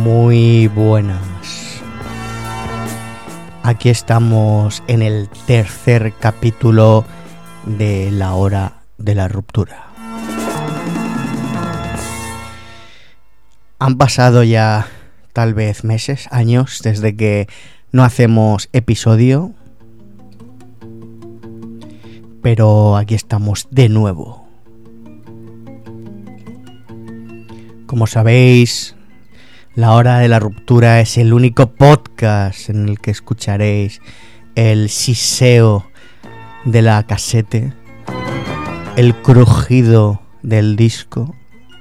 Muy buenas. Aquí estamos en el tercer capítulo de La Hora de la Ruptura. Han pasado ya tal vez meses, años, desde que no hacemos episodio. Pero aquí estamos de nuevo. Como sabéis, La Hora de la Ruptura es el único podcast en el que escucharéis el siseo de la casete, el crujido del disco,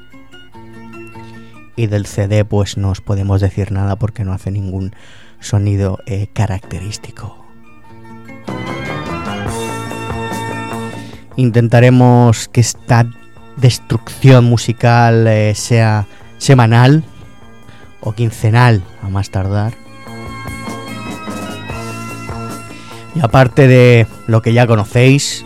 y del CD pues no os podemos decir nada porque no hace ningún sonido característico. Intentaremos que esta destrucción musical sea semanal o quincenal a más tardar. Y aparte de lo que ya conocéis,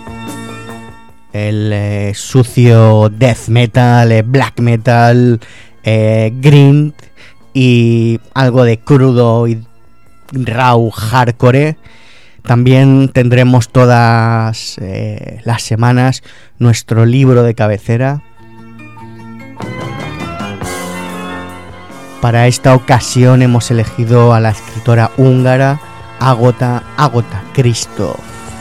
el sucio death metal, black metal, grind y algo de crudo y raw hardcore, también tendremos todas las semanas nuestro libro de cabecera. Para esta ocasión hemos elegido a la escritora húngara Agota Christoph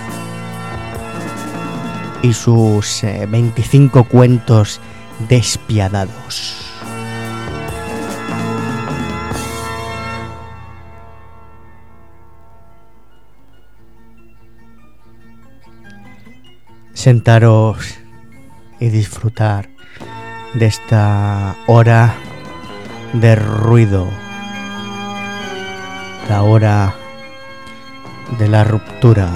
y sus 25 cuentos despiadados. Sentaros y disfrutar de esta hora de ruido, la hora de la ruptura.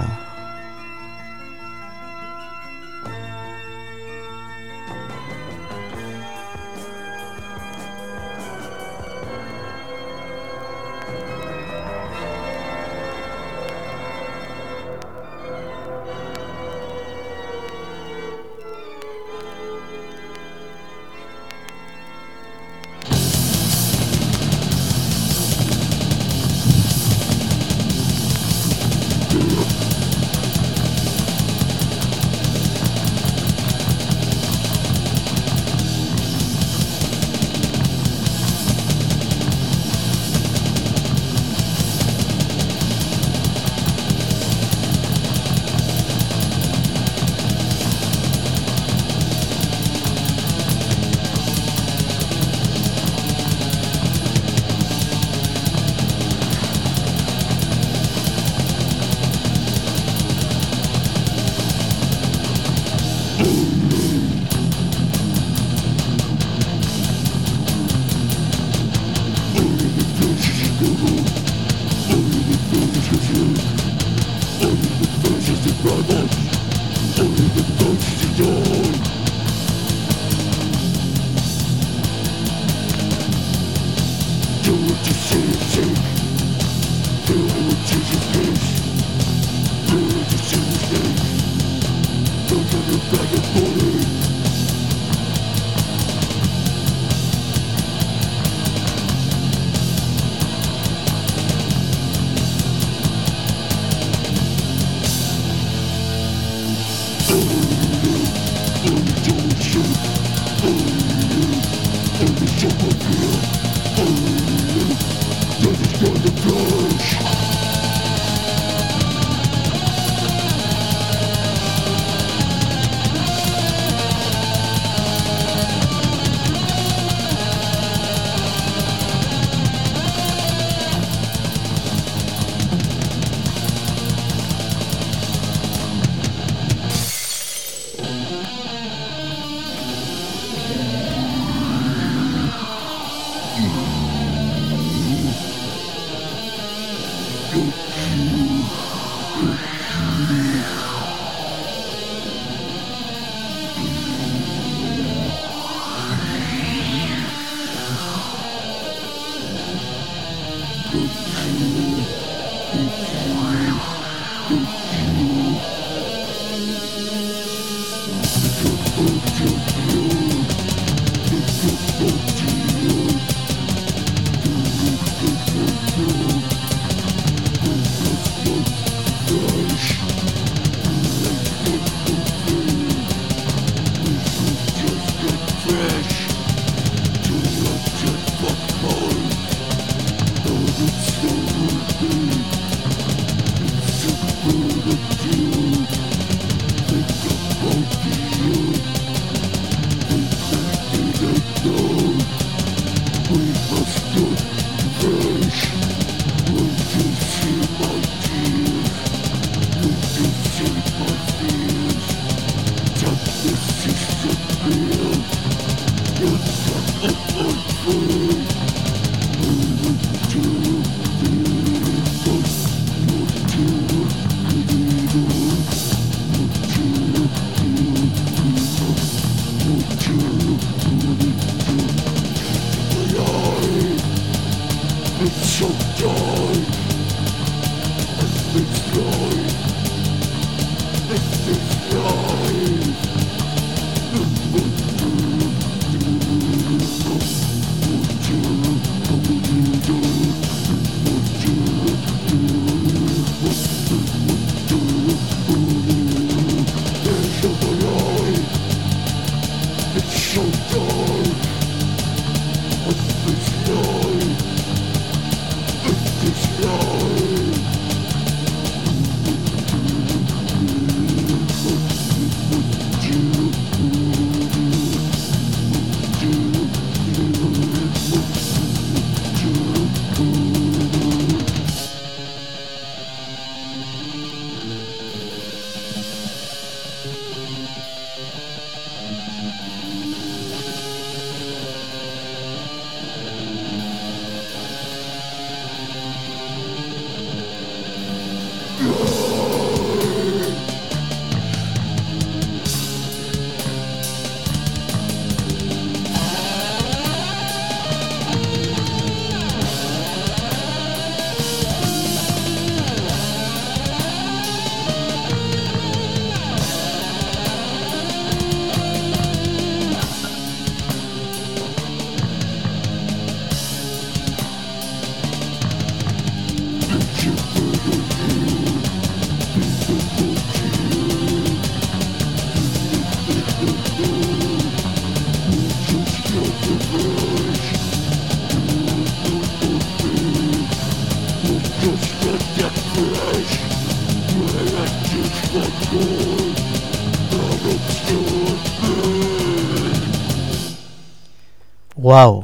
Wow,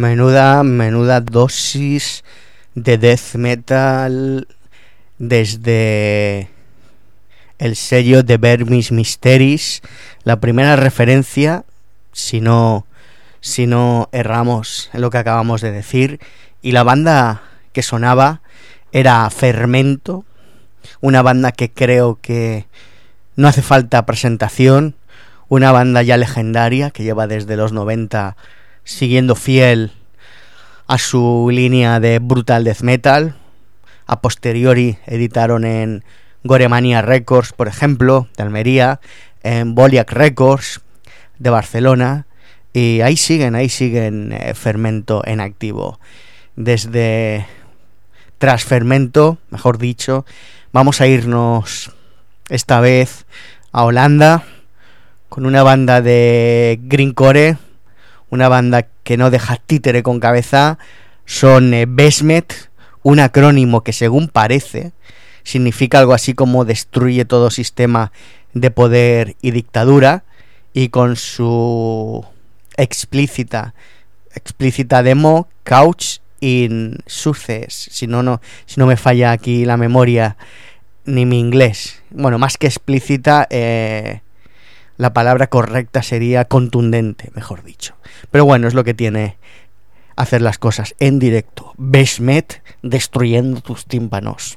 menuda dosis de death metal desde el sello de Vermis Mysteris. La primera referencia, si no erramos en lo que acabamos de decir, y la banda que sonaba era Fermento, una banda que creo que no hace falta presentación, una banda ya legendaria que lleva desde los 90 siguiendo fiel a su línea de brutal death metal. A posteriori editaron en Goremania Records, por ejemplo, de Almería, en Boliac Records de Barcelona, y ahí siguen Fermento en activo. Tras Fermento, mejor dicho, vamos a irnos esta vez a Holanda con una banda de grindcore, una banda que no deja títere con cabeza. Son Besmet, un acrónimo que según parece significa algo así como destruye todo sistema de poder y dictadura, y con su explícita demo Couch in Success, si no me falla aquí la memoria ni mi inglés. Bueno, más que explícita, la palabra correcta sería contundente, mejor dicho. Pero bueno, es lo que tiene hacer las cosas en directo. Besmet destruyendo tus tímpanos.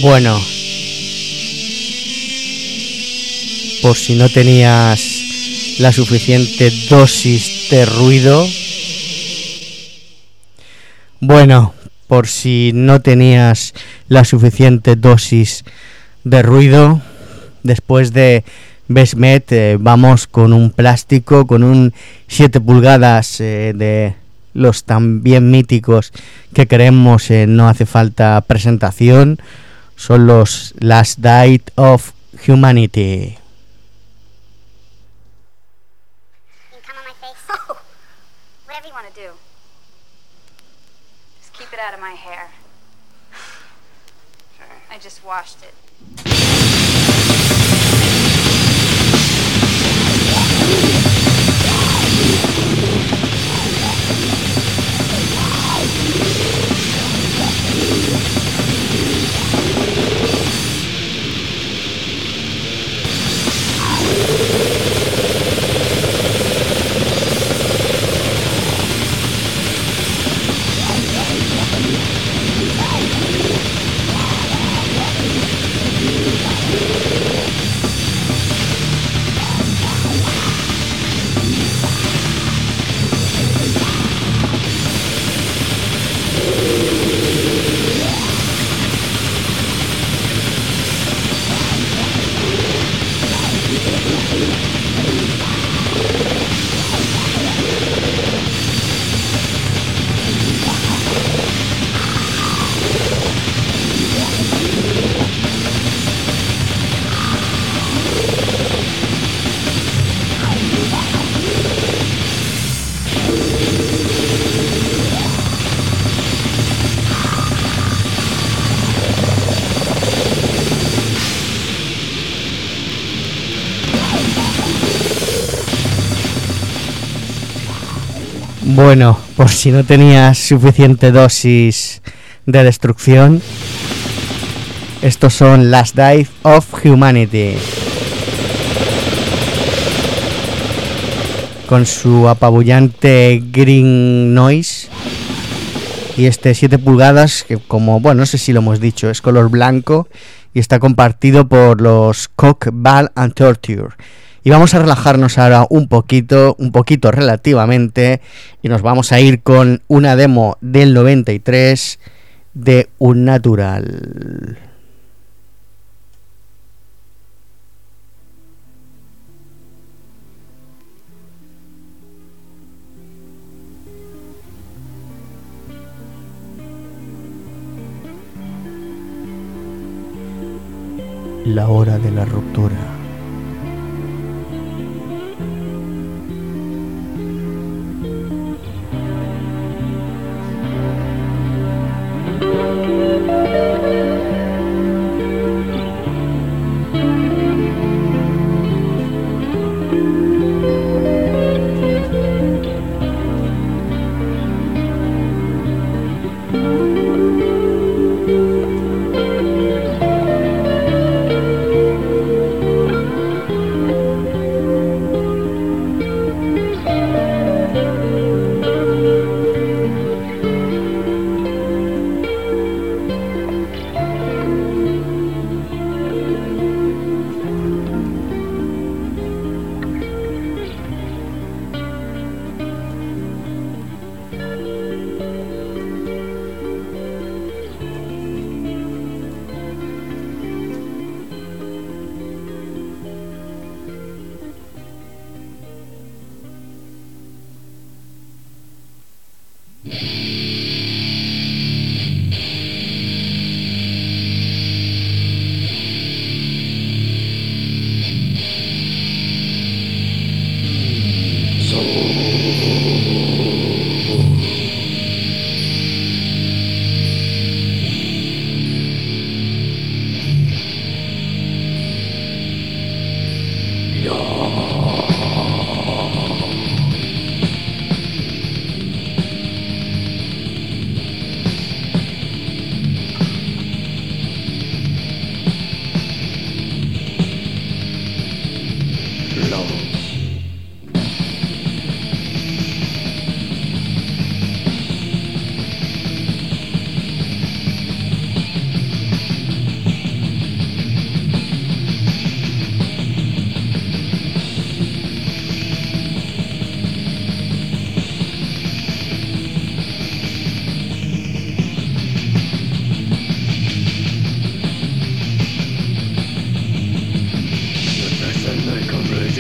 Bueno, por si no tenías la suficiente dosis de ruido. Bueno, por si no tenías la suficiente dosis de ruido, después de Best-Met vamos con un plástico, con un 7 pulgadas de los también míticos que creemos no hace falta presentación. Son los Last Days of Humanity. Keep it out of my hair. I just washed it. Bueno, por si no tenías suficiente dosis de destrucción, estos son Last Days of Humanity, con su apabullante green noise y este 7 pulgadas que, como, bueno, no sé si lo hemos dicho, es color blanco y está compartido por los Cock, Ball and Torture. Y vamos a relajarnos ahora un poquito relativamente, y nos vamos a ir con una demo del 93 de Unnatural. La hora de la ruptura.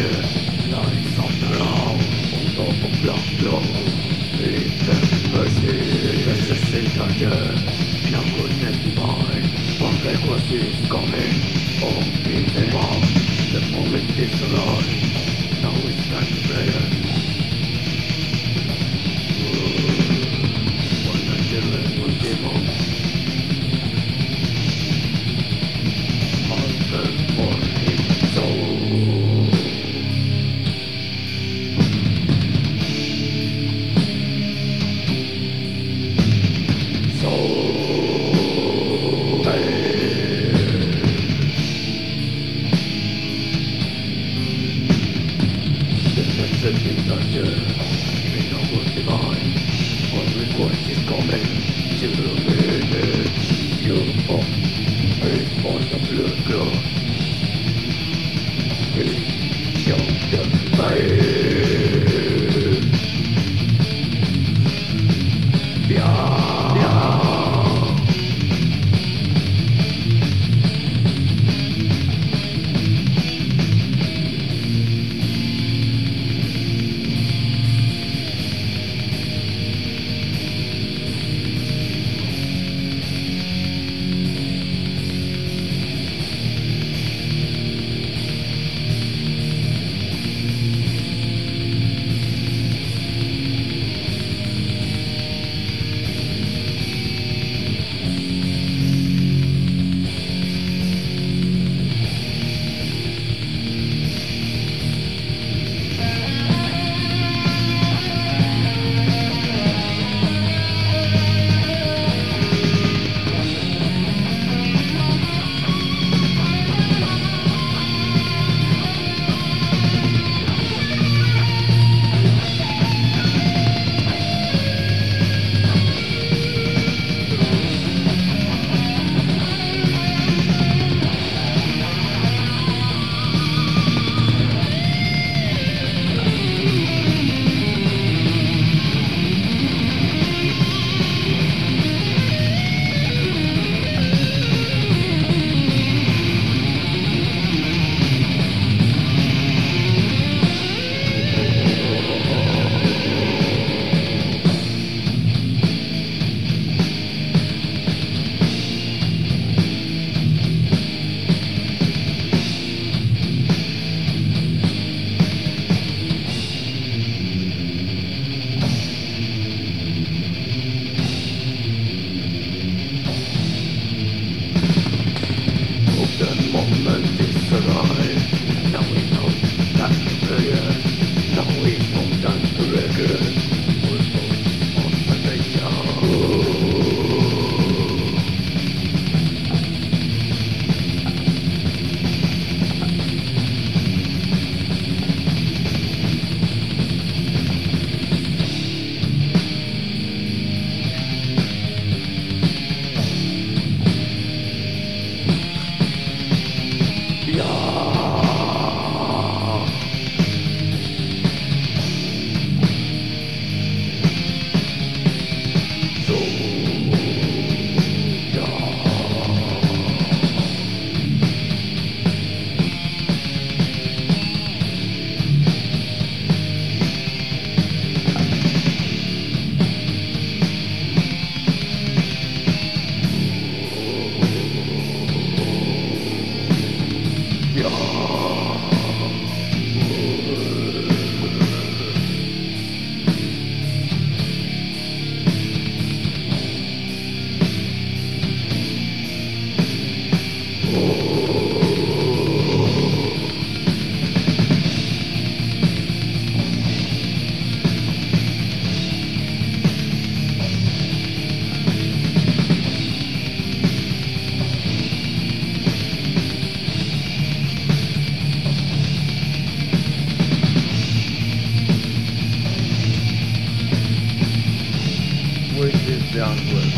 downward.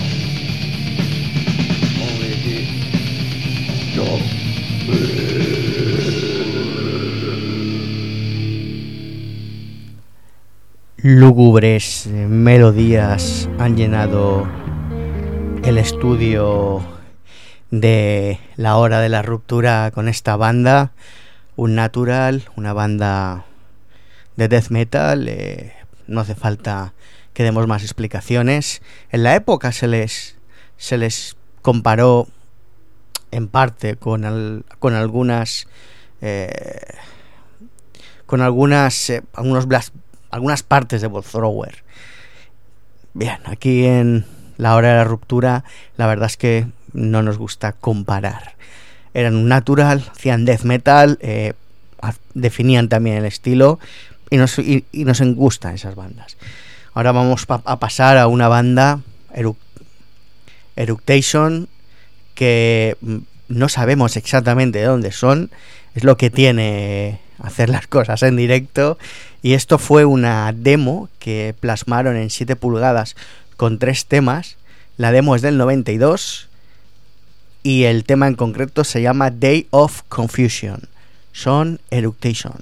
Only the top. Lúgubres melodías han llenado el estudio de La Hora de la Ruptura con esta banda, Unnatural, una banda de death metal, no hace falta que demos más explicaciones. En la época se les comparó en parte con algunas algunas partes de Bloodthrower. Bien, aquí en La Hora de la Ruptura la verdad es que no nos gusta comparar. Eran un natural, hacían death metal, definían también el estilo y nos gustan esas bandas. Ahora vamos a pasar a una banda, Eructation, que no sabemos exactamente de dónde son. Es lo que tiene hacer las cosas en directo. Y esto fue una demo que plasmaron en 7 pulgadas con 3 temas. La demo es del 92 y el tema en concreto se llama Day of Confusion. Son Eructation.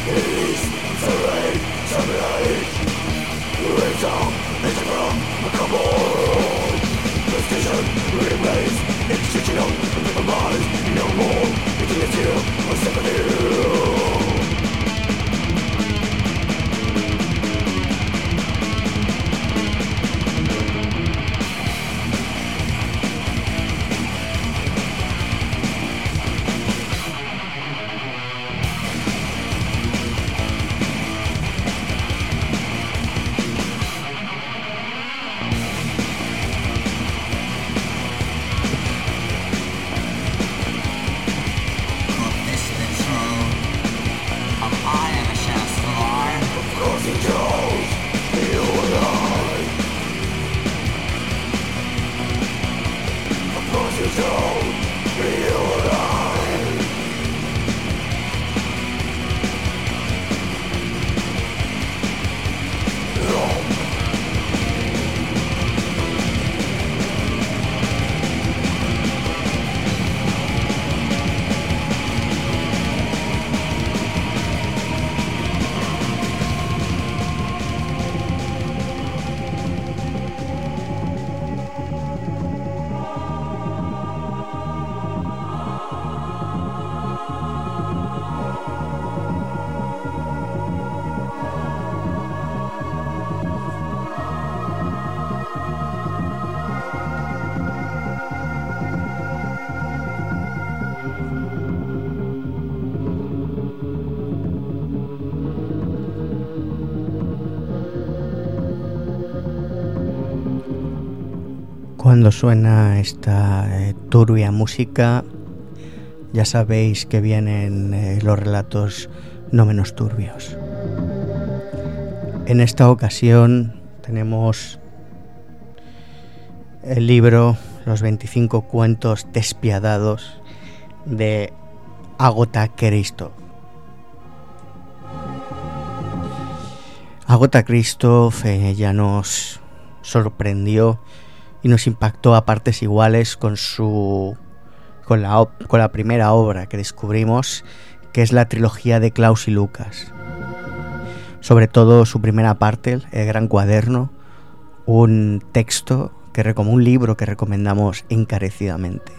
Cuando suena esta turbia música, ya sabéis que vienen los relatos no menos turbios. En esta ocasión tenemos el libro Los 25 cuentos despiadados de Agatha Christie. Agatha Christie ya nos sorprendió y nos impactó a partes iguales con la primera obra que descubrimos, que es la trilogía de Klaus y Lucas. Sobre todo su primera parte, el Gran Cuaderno, un texto, un libro que recomendamos encarecidamente.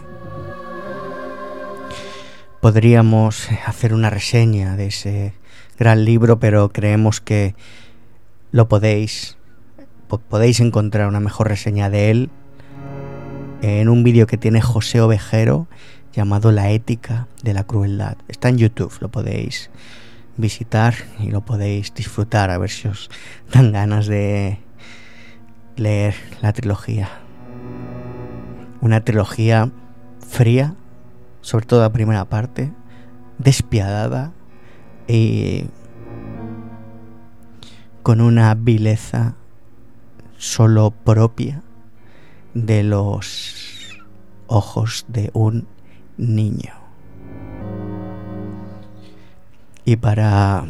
Podríamos hacer una reseña de ese gran libro, pero creemos que podéis encontrar una mejor reseña de él en un vídeo que tiene José Ovejero llamado La ética de la crueldad. Está en YouTube, lo podéis visitar y lo podéis disfrutar, a ver si os dan ganas de leer la trilogía. Una trilogía fría, sobre todo la primera parte, despiadada y con una vileza solo propia de los ojos de un niño. Y para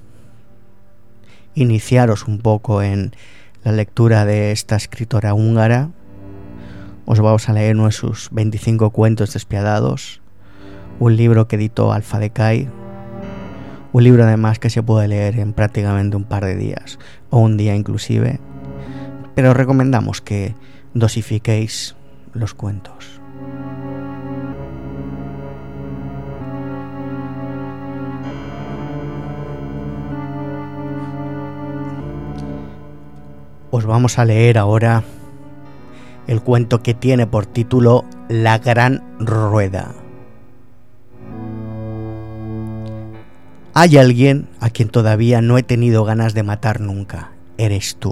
iniciaros un poco en la lectura de esta escritora húngara, os vamos a leer uno de sus 25 cuentos despiadados, un libro que editó Alfa Decay, un libro además que se puede leer en prácticamente un par de días o un día inclusive, pero recomendamos que dosifiquéis los cuentos. Os vamos a leer ahora el cuento que tiene por título La Gran Rueda. Hay alguien a quien todavía no he tenido ganas de matar nunca. Eres tú.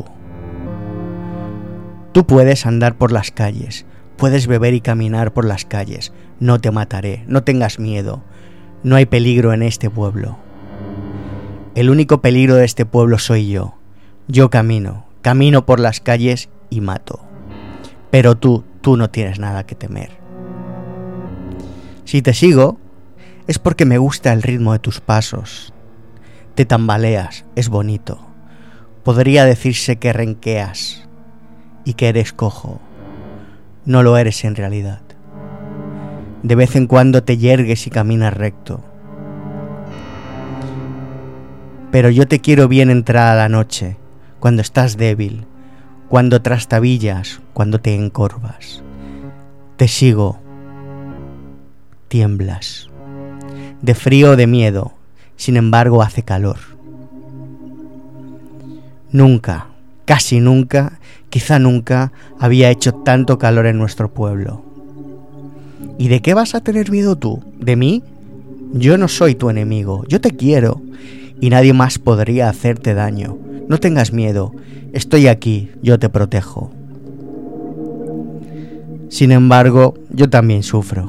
Tú puedes andar por las calles, puedes beber y caminar por las calles. No te mataré, no tengas miedo. No hay peligro en este pueblo. El único peligro de este pueblo soy yo. Yo camino por las calles y mato. Pero tú no tienes nada que temer. Si te sigo, es porque me gusta el ritmo de tus pasos. Te tambaleas, es bonito. Podría decirse que renqueas y que eres cojo. No lo eres en realidad. De vez en cuando te yergues y caminas recto. Pero yo te quiero bien entrada la noche, cuando estás débil, cuando trastabillas, cuando te encorvas. Te sigo, tiemblas, de frío o de miedo, sin embargo hace calor. Nunca, casi nunca, quizá nunca, había hecho tanto calor en nuestro pueblo. ¿Y de qué vas a tener miedo tú? ¿De mí? Yo no soy tu enemigo, yo te quiero, y nadie más podría hacerte daño. No tengas miedo, estoy aquí, yo te protejo. Sin embargo, yo también sufro.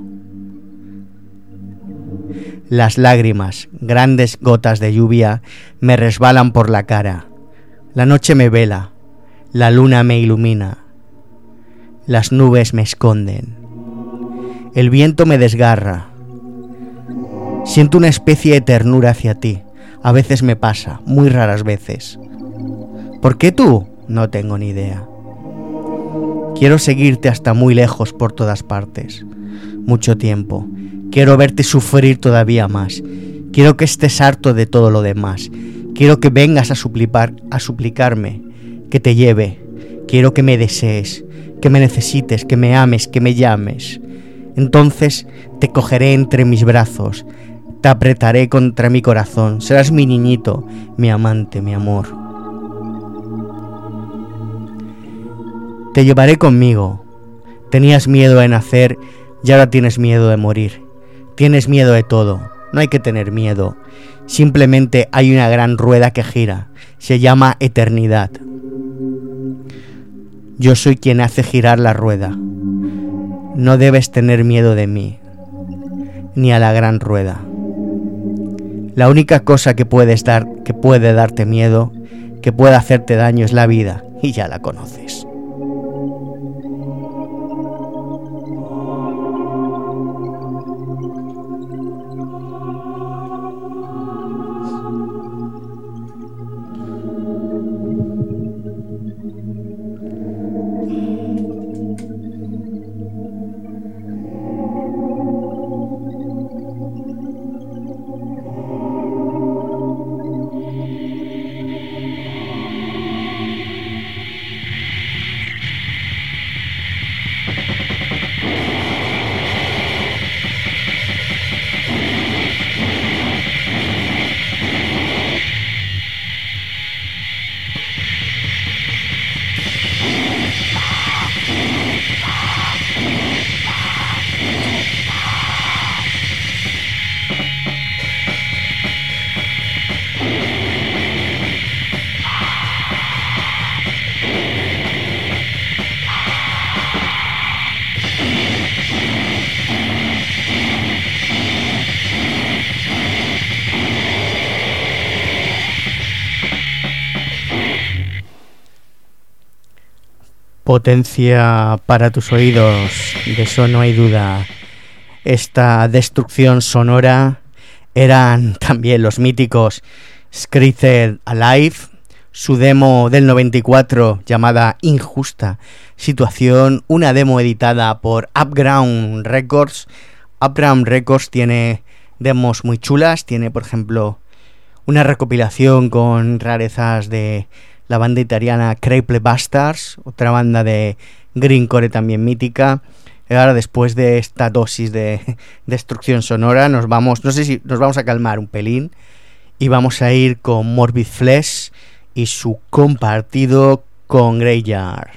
Las lágrimas, grandes gotas de lluvia, me resbalan por la cara. La noche me vela, la luna me ilumina, las nubes me esconden, el viento me desgarra. Siento una especie de ternura hacia ti. A veces me pasa, muy raras veces. ¿Por qué tú? No tengo ni idea. Quiero seguirte hasta muy lejos por todas partes. Mucho tiempo. Quiero verte sufrir todavía más. Quiero que estés harto de todo lo demás. Quiero que vengas a suplicarme, que te lleve. Quiero que me desees, que me necesites, que me ames, que me llames. Entonces te cogeré entre mis brazos, te apretaré contra mi corazón. Serás mi niñito, mi amante, mi amor. Te llevaré conmigo. Tenías miedo de nacer y ahora tienes miedo de morir. Tienes miedo de todo. No hay que tener miedo. Simplemente hay una gran rueda que gira. Se llama eternidad. Yo soy quien hace girar la rueda. No debes tener miedo de mí, ni a la gran rueda. La única cosa que puede darte miedo, que puede hacerte daño, es la vida, y ya la conoces. Potencia para tus oídos, de eso no hay duda. Esta destrucción sonora eran también los míticos Screeched Alive, su demo del 94 llamada Injusta Situación, una demo editada por Upground Records. Upground Records tiene demos muy chulas, tiene por ejemplo una recopilación con rarezas de la banda italiana Cripple Bastards, otra banda de greencore también mítica. Y ahora, después de esta dosis de destrucción sonora, nos vamos a calmar un pelín y vamos a ir con Morbid Flesh y su compartido con Greyard.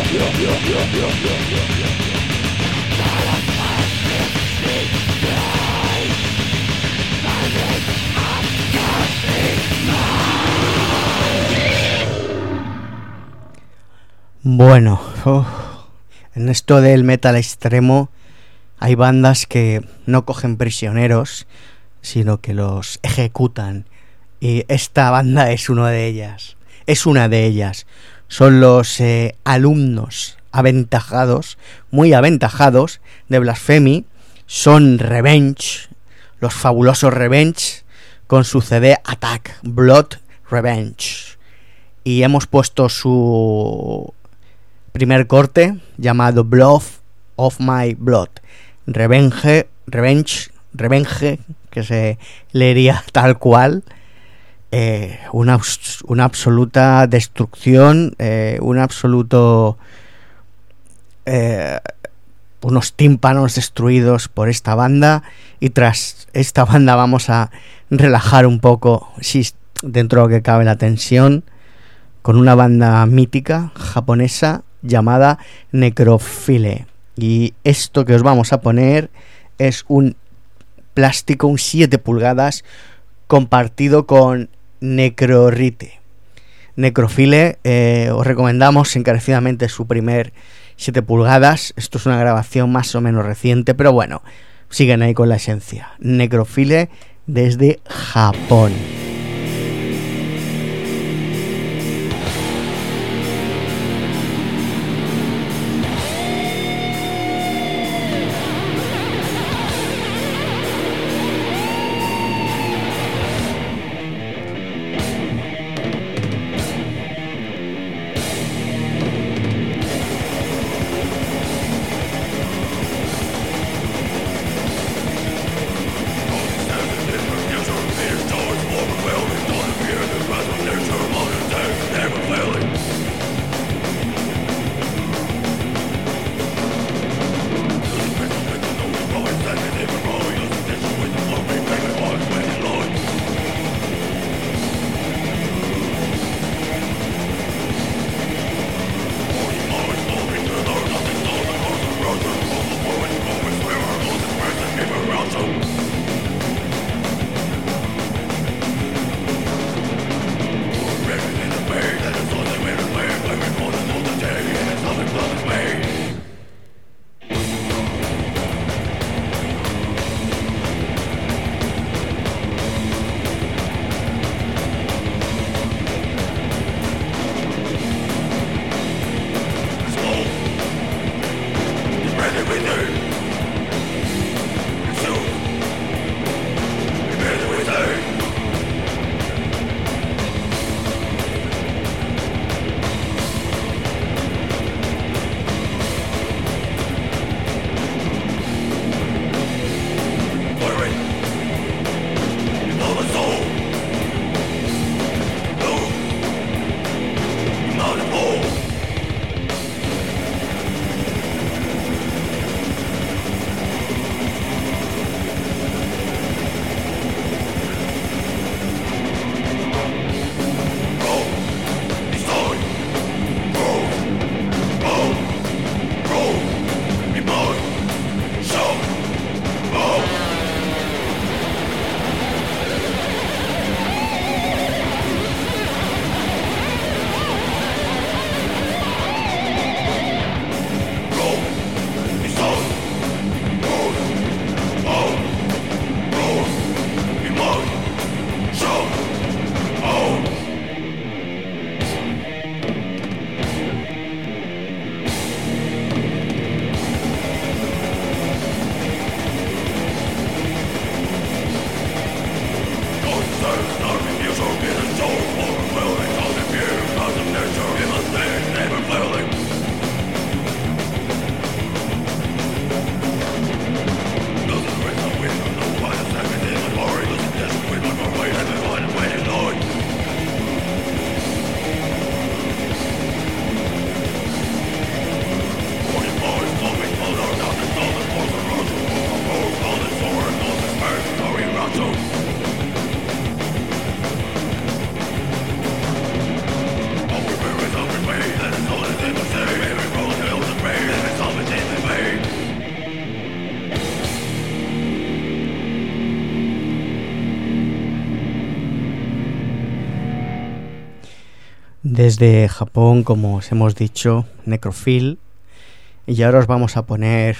Bueno, en esto del metal extremo hay bandas que no cogen prisioneros, sino que los ejecutan. Y esta banda es una de ellas. Son los alumnos aventajados, muy aventajados, de Blasphemy. Son Revenge, los fabulosos Revenge, con su CD Attack, Blood Revenge. Y hemos puesto su primer corte llamado Blood of My Blood. Revenge, que se leería tal cual. Una absoluta destrucción, unos tímpanos destruidos por esta banda. Y tras esta banda vamos a relajar un poco, si dentro de lo que cabe, la tensión, con una banda mítica japonesa llamada Necrophile. Y esto que os vamos a poner es un plástico, un 7 pulgadas compartido con Necrorite. Necrophile, os recomendamos encarecidamente su primer 7 pulgadas. Esto es una grabación más o menos reciente, pero bueno, siguen ahí con la esencia. Necrophile desde Japón. There's always Desde Japón, como os hemos dicho, Necrophil. Y ahora os vamos a poner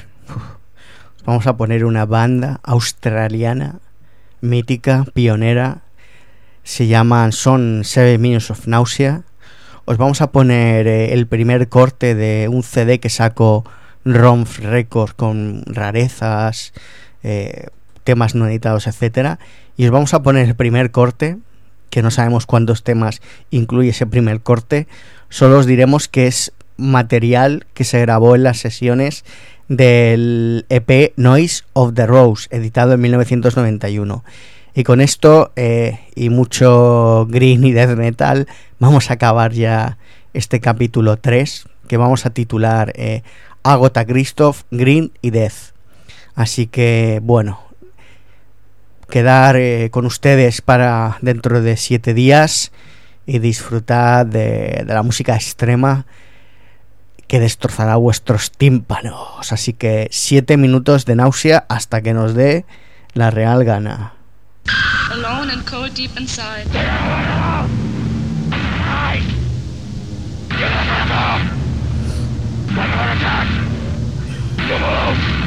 una banda australiana, mítica, pionera. Son 7 Minutes of Nausea. Os vamos a poner el primer corte de un CD que sacó Romf Records con rarezas, temas no editados, etcétera. Y os vamos a poner el primer corte, que no sabemos cuántos temas incluye ese primer corte. Solo os diremos que es material que se grabó en las sesiones del EP Noise of the Rose, editado en 1991. Y con esto y mucho green y death metal vamos a acabar ya este capítulo 3, que vamos a titular Agatha Christoph, Green y Death. Así que bueno, quedar con ustedes para dentro de 7 días y disfrutar de la música extrema que destrozará vuestros tímpanos. Así que 7 minutos de náusea hasta que nos dé la real gana. Alone and cold deep inside. Get